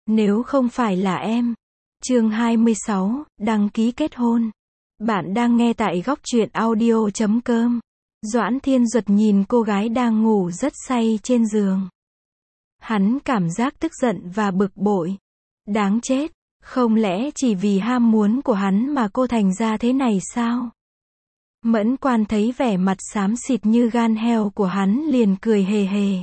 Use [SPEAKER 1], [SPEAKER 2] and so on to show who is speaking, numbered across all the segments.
[SPEAKER 1] Nếu không phải là em. Chương 26, đăng ký kết hôn. Bạn đang nghe tại góc truyện audio.com. Doãn Thiên Duật nhìn cô gái đang ngủ rất say trên giường. Hắn cảm giác tức giận và bực bội. Đáng chết, không lẽ chỉ vì ham muốn của hắn mà cô thành ra thế này sao? Mẫn Quan thấy vẻ mặt xám xịt như gan heo của hắn liền cười hề hề.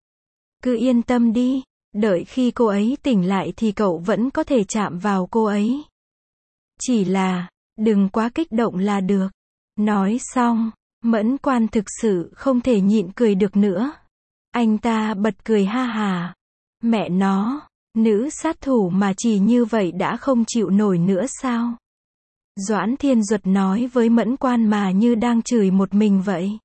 [SPEAKER 1] Cứ yên tâm đi, đợi khi cô ấy tỉnh lại thì cậu vẫn có thể chạm vào cô ấy. Chỉ là, đừng quá kích động là được. Nói xong, Mẫn Quan thực sự không thể nhịn cười được nữa. Anh ta bật cười ha hà. Mẹ nó, nữ sát thủ mà chỉ như vậy đã không chịu nổi nữa sao? Doãn Thiên Duật nói với Mẫn Quan mà như đang chửi một mình vậy.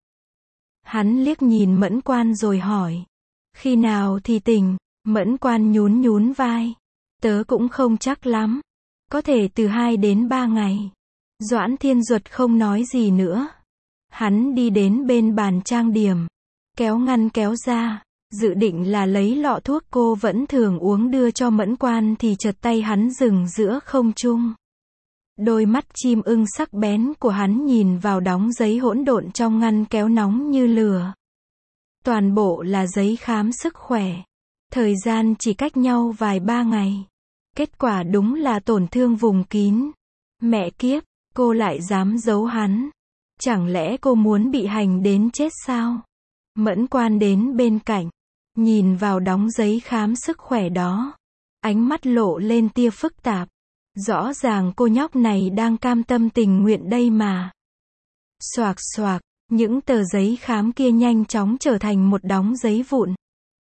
[SPEAKER 1] Hắn liếc nhìn Mẫn Quan rồi hỏi. Khi nào thì tỉnh? Mẫn Quan nhún nhún vai. Tớ cũng không chắc lắm. Có thể từ 2 đến 3 ngày. Doãn Thiên Duật không nói gì nữa. Hắn đi đến bên bàn trang điểm. Kéo ngăn kéo ra. Dự định là lấy lọ thuốc cô vẫn thường uống đưa cho Mẫn Quan thì chợt tay hắn dừng giữa không trung. Đôi mắt chim ưng sắc bén của hắn nhìn vào đống giấy hỗn độn trong ngăn kéo nóng như lửa. Toàn bộ là giấy khám sức khỏe. Thời gian chỉ cách nhau vài 3 ngày. Kết quả đúng là tổn thương vùng kín. Mẹ kiếp, cô lại dám giấu hắn. Chẳng lẽ cô muốn bị hành đến chết sao? Mẫn Quan đến bên cạnh. Nhìn vào đống giấy khám sức khỏe đó. Ánh mắt lộ lên tia phức tạp. Rõ ràng cô nhóc này đang cam tâm tình nguyện đây mà. Xoạc xoạc, những tờ giấy khám kia nhanh chóng trở thành một đống giấy vụn.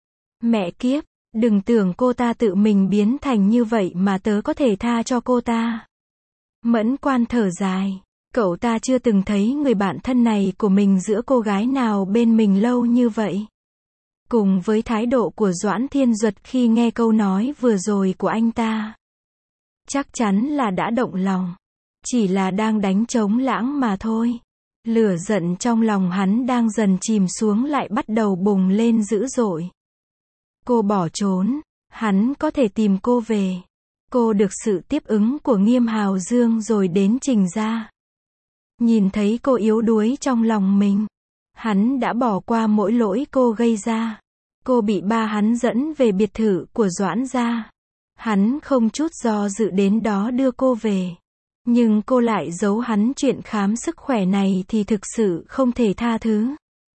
[SPEAKER 1] Mẹ kiếp, đừng tưởng cô ta tự mình biến thành như vậy mà tớ có thể tha cho cô ta. Mẫn Quan thở dài. Cậu ta chưa từng thấy người bạn thân này của mình giữa cô gái nào bên mình lâu như vậy. Cùng với thái độ của Doãn Thiên Duật khi nghe câu nói vừa rồi của anh ta. Chắc chắn là đã động lòng. Chỉ là đang đánh trống lãng mà thôi. Lửa giận trong lòng hắn đang dần chìm xuống lại bắt đầu bùng lên dữ dội. Cô bỏ trốn. Hắn có thể tìm cô về. Cô được sự tiếp ứng của Nghiêm Hào Dương rồi đến Trình gia. Nhìn thấy cô yếu đuối trong lòng mình. Hắn đã bỏ qua mỗi lỗi cô gây ra. Cô bị ba hắn dẫn về biệt thự của Doãn gia. Hắn không chút do dự đến đó đưa cô về. Nhưng cô lại giấu hắn chuyện khám sức khỏe này thì thực sự không thể tha thứ.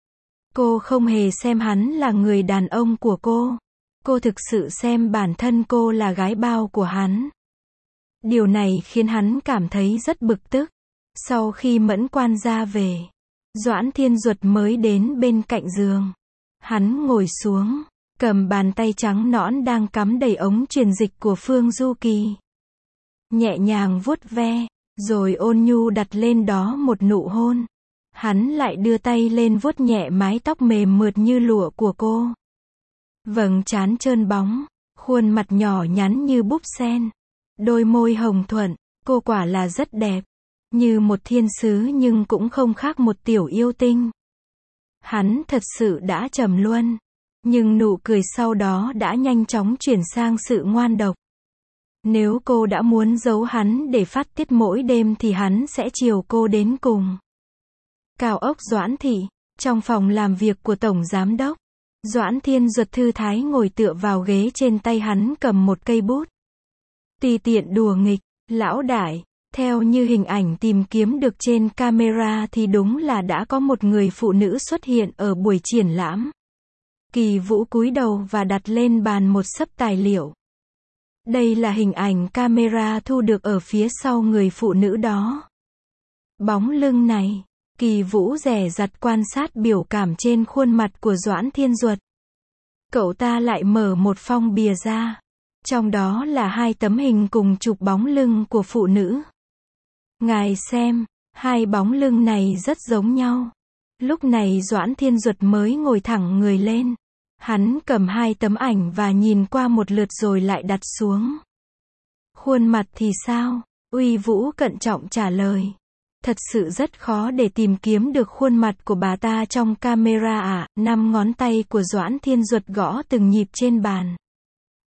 [SPEAKER 1] Cô không hề xem hắn là người đàn ông của cô. Cô thực sự xem bản thân cô là gái bao của hắn. Điều này khiến hắn cảm thấy rất bực tức. Sau khi Mẫn Quan ra về, Doãn Thiên Duật mới đến bên cạnh giường. Hắn ngồi xuống, cầm bàn tay trắng nõn đang cắm đầy ống truyền dịch của Phương Du Kỳ. Nhẹ nhàng vuốt ve, rồi ôn nhu đặt lên đó một nụ hôn. Hắn lại đưa tay lên vuốt nhẹ mái tóc mềm mượt như lụa của cô. Vầng trán trơn bóng, khuôn mặt nhỏ nhắn như búp sen. Đôi môi hồng thuận, cô quả là rất đẹp. Như một thiên sứ nhưng cũng không khác một tiểu yêu tinh. Hắn thật sự đã trầm luân. Nhưng nụ cười sau đó đã nhanh chóng chuyển sang sự ngoan độc. Nếu cô đã muốn giấu hắn để phát tiết mỗi đêm thì hắn sẽ chiều cô đến cùng. Cao ốc Doãn Thị, trong phòng làm việc của Tổng Giám đốc. Doãn Thiên Duật thư thái ngồi tựa vào ghế, trên tay hắn cầm một cây bút. Tùy tiện đùa nghịch. Lão đại, theo như hình ảnh tìm kiếm được trên camera thì đúng là đã có một người phụ nữ xuất hiện ở buổi triển lãm. Kỳ Vũ cúi đầu và đặt lên bàn một xấp tài liệu. Đây là hình ảnh camera thu được ở phía sau người phụ nữ đó. Bóng lưng này. Kỳ Vũ dè dặt quan sát biểu cảm trên khuôn mặt của Doãn Thiên Duật. Cậu ta lại mở một phong bìa ra. Trong đó là 2 tấm hình cùng chụp bóng lưng của phụ nữ. Ngài xem, 2 bóng lưng này rất giống nhau. Lúc này Doãn Thiên Duật mới ngồi thẳng người lên. Hắn cầm 2 tấm ảnh và nhìn qua một lượt rồi lại đặt xuống. Khuôn mặt thì sao? Uy Vũ cẩn trọng trả lời. Thật sự rất khó để tìm kiếm được khuôn mặt của bà ta trong camera ạ. 5 ngón tay của Doãn Thiên Duật gõ từng nhịp trên bàn.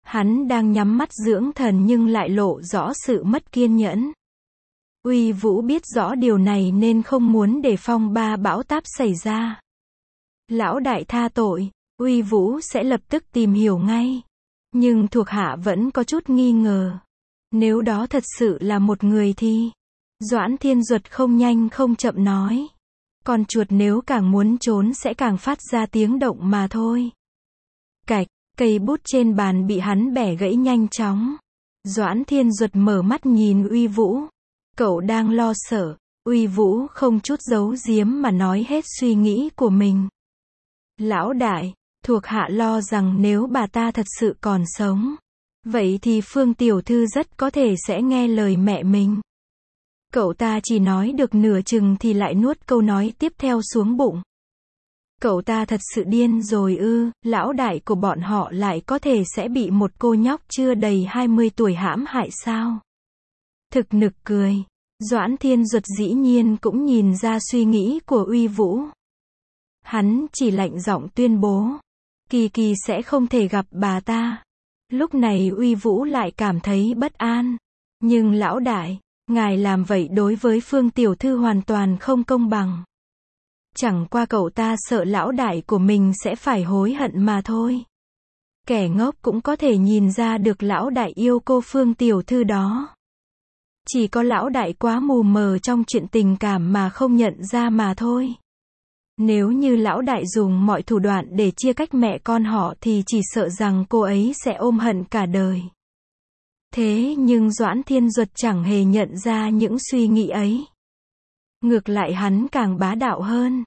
[SPEAKER 1] Hắn đang nhắm mắt dưỡng thần nhưng lại lộ rõ sự mất kiên nhẫn. Uy Vũ biết rõ điều này nên không muốn để phong ba bão táp xảy ra. Lão đại tha tội, Uy Vũ sẽ lập tức tìm hiểu ngay. Nhưng thuộc hạ vẫn có chút nghi ngờ. Nếu đó thật sự là một người thì... Doãn Thiên Duật không nhanh không chậm nói. Con chuột nếu càng muốn trốn sẽ càng phát ra tiếng động mà thôi. Cạch, cây bút trên bàn bị hắn bẻ gãy nhanh chóng. Doãn Thiên Duật mở mắt nhìn Uy Vũ. Cậu đang lo sợ. Uy Vũ không chút giấu giếm mà nói hết suy nghĩ của mình. Lão đại, thuộc hạ lo rằng nếu bà ta thật sự còn sống, vậy thì Phương tiểu thư rất có thể sẽ nghe lời mẹ mình. Cậu ta chỉ nói được nửa chừng thì lại nuốt câu nói tiếp theo xuống bụng. Cậu ta thật sự điên rồi ư? Lão đại của bọn họ lại có thể sẽ bị một cô nhóc chưa đầy 20 tuổi hãm hại sao? Thực nực cười. Doãn Thiên Duật dĩ nhiên cũng nhìn ra suy nghĩ của Uy Vũ. Hắn chỉ lạnh giọng tuyên bố. Kỳ Kỳ sẽ không thể gặp bà ta. Lúc này Uy Vũ lại cảm thấy bất an. Nhưng lão đại, ngài làm vậy đối với Phương tiểu thư hoàn toàn không công bằng. Chẳng qua cậu ta sợ lão đại của mình sẽ phải hối hận mà thôi. Kẻ ngốc cũng có thể nhìn ra được lão đại yêu cô Phương tiểu thư đó. Chỉ có lão đại quá mù mờ trong chuyện tình cảm mà không nhận ra mà thôi. Nếu như lão đại dùng mọi thủ đoạn để chia cách mẹ con họ thì chỉ sợ rằng cô ấy sẽ ôm hận cả đời. Thế nhưng Doãn Thiên Duật chẳng hề nhận ra những suy nghĩ ấy. Ngược lại hắn càng bá đạo hơn.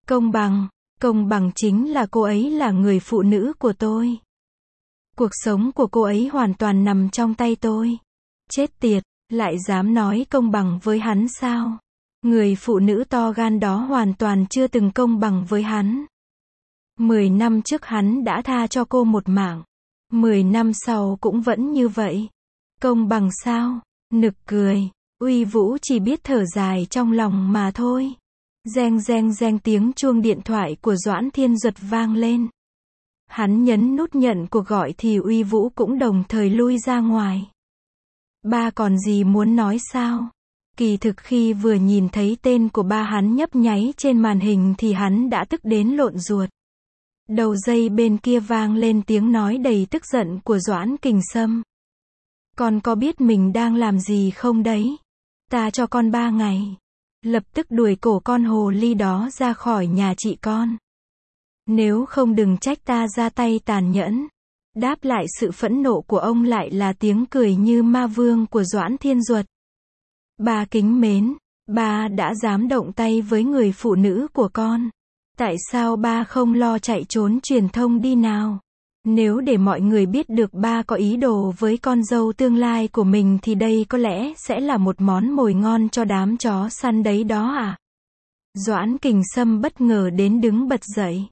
[SPEAKER 1] Công bằng chính là cô ấy là người phụ nữ của tôi. Cuộc sống của cô ấy hoàn toàn nằm trong tay tôi. Chết tiệt, lại dám nói công bằng với hắn sao? Người phụ nữ to gan đó hoàn toàn chưa từng công bằng với hắn. 10 năm trước hắn đã tha cho cô một mạng. 10 năm sau cũng vẫn như vậy. Công bằng sao? Nực cười. Uy Vũ chỉ biết thở dài trong lòng mà thôi. Reng reng reng tiếng chuông điện thoại của Doãn Thiên Duật vang lên. Hắn nhấn nút nhận cuộc gọi thì Uy Vũ cũng đồng thời lui ra ngoài. Ba còn gì muốn nói sao? Kỳ thực khi vừa nhìn thấy tên của ba hắn nhấp nháy trên màn hình thì hắn đã tức đến lộn ruột. Đầu dây bên kia vang lên tiếng nói đầy tức giận của Doãn Kình Sâm. Con có biết mình đang làm gì không đấy? Ta cho con 3 ngày. Lập tức đuổi cổ con hồ ly đó ra khỏi nhà chị con. Nếu không đừng trách ta ra tay tàn nhẫn. Đáp lại sự phẫn nộ của ông lại là tiếng cười như ma vương của Doãn Thiên Duật. Ba kính mến, ba đã dám động tay với người phụ nữ của con. Tại sao ba không lo chạy trốn truyền thông đi nào? Nếu để mọi người biết được ba có ý đồ với con dâu tương lai của mình thì đây có lẽ sẽ là một món mồi ngon cho đám chó săn đấy đó à? Doãn Kình Sâm bất ngờ đến đứng bật dậy.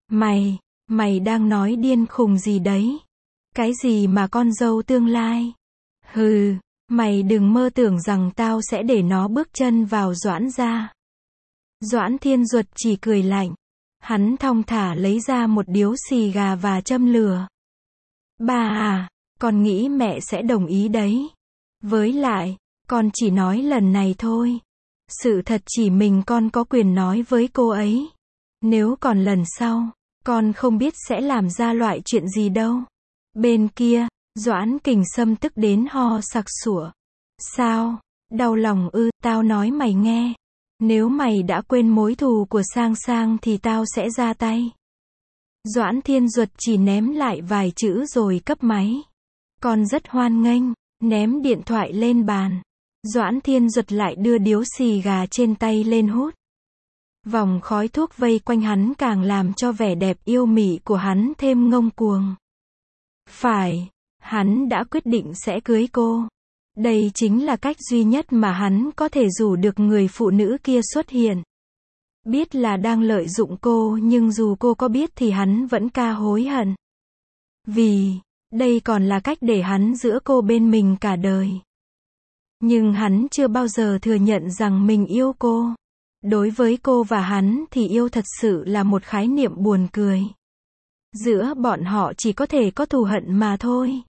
[SPEAKER 1] Mày đang nói điên khùng gì đấy? Cái gì mà con dâu tương lai? Hừ, mày đừng mơ tưởng rằng tao sẽ để nó bước chân vào Doãn gia. Doãn Thiên Duật chỉ cười lạnh. Hắn thong thả lấy ra một điếu xì gà và châm lửa. Ba à, con nghĩ mẹ sẽ đồng ý đấy. Với lại, con chỉ nói lần này thôi. Sự thật chỉ mình con có quyền nói với cô ấy. Nếu còn lần sau, con không biết sẽ làm ra loại chuyện gì đâu. Bên kia, Doãn Kình Sâm tức đến ho sặc sủa. Sao? Đau lòng ư? Tao nói mày nghe. Nếu mày đã quên mối thù của Sang Sang thì tao sẽ ra tay. Doãn Thiên Duật chỉ ném lại vài chữ rồi cúp máy. Con rất hoan nghênh, ném điện thoại lên bàn. Doãn Thiên Duật lại đưa điếu xì gà trên tay lên hút. Vòng khói thuốc vây quanh hắn càng làm cho vẻ đẹp yêu mị của hắn thêm ngông cuồng. Phải, hắn đã quyết định sẽ cưới cô. Đây chính là cách duy nhất mà hắn có thể rủ được người phụ nữ kia xuất hiện. Biết là đang lợi dụng cô nhưng dù cô có biết thì hắn vẫn ca hối hận. Vì, đây còn là cách để hắn giữ cô bên mình cả đời. Nhưng hắn chưa bao giờ thừa nhận rằng mình yêu cô. Đối với cô và hắn thì yêu thật sự là một khái niệm buồn cười. Giữa bọn họ chỉ có thể có thù hận mà thôi.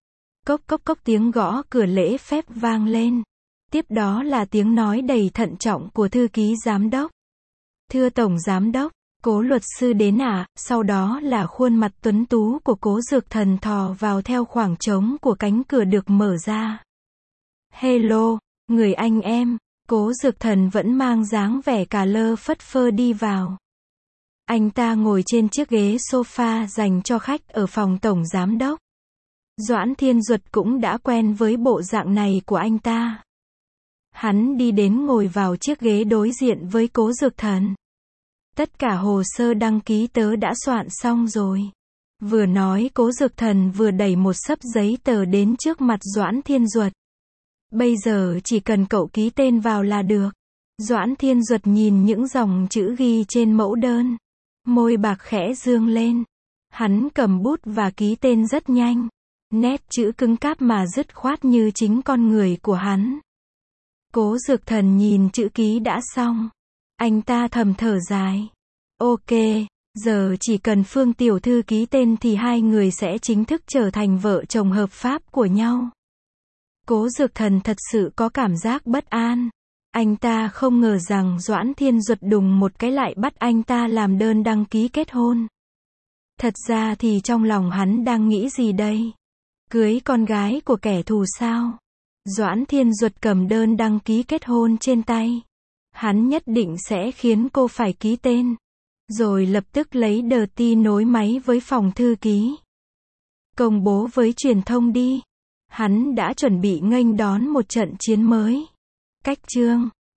[SPEAKER 1] Cốc cốc cốc tiếng gõ cửa lễ phép vang lên. Tiếp đó là tiếng nói đầy thận trọng của thư ký giám đốc. Thưa Tổng Giám đốc, Cố luật sư đến ạ. Sau đó là khuôn mặt tuấn tú của Cố Dược Thần thò vào theo khoảng trống của cánh cửa được mở ra. Hello, người anh em. Cố Dược Thần vẫn mang dáng vẻ cà lơ phất phơ đi vào. Anh ta ngồi trên chiếc ghế sofa dành cho khách ở phòng Tổng Giám đốc. Doãn Thiên Duật cũng đã quen với bộ dạng này của anh ta. Hắn đi đến ngồi vào chiếc ghế đối diện với Cố Dược Thần. Tất cả hồ sơ đăng ký tớ đã soạn xong rồi. Vừa nói Cố Dược Thần vừa đẩy một xấp giấy tờ đến trước mặt Doãn Thiên Duật. Bây giờ chỉ cần cậu ký tên vào là được. Doãn Thiên Duật nhìn những dòng chữ ghi trên mẫu đơn. Môi bạc khẽ dương lên. Hắn cầm bút và ký tên rất nhanh. Nét chữ cứng cáp mà dứt khoát như chính con người của hắn. Cố Dược Thần nhìn chữ ký đã xong. Anh ta thầm thở dài. Ok, giờ chỉ cần Phương tiểu thư ký tên thì hai người sẽ chính thức trở thành vợ chồng hợp pháp của nhau. Cố Dược Thần thật sự có cảm giác bất an. Anh ta không ngờ rằng Doãn Thiên Duật đùng một cái lại bắt anh ta làm đơn đăng ký kết hôn. Thật ra thì trong lòng hắn đang nghĩ gì đây? Cưới con gái của kẻ thù sao? Doãn Thiên Duật cầm đơn đăng ký kết hôn trên tay. Hắn nhất định sẽ khiến cô phải ký tên. Rồi lập tức lấy đờ ti nối máy với phòng thư ký. Công bố với truyền thông đi. Hắn đã chuẩn bị nghênh đón một trận chiến mới. Cách chương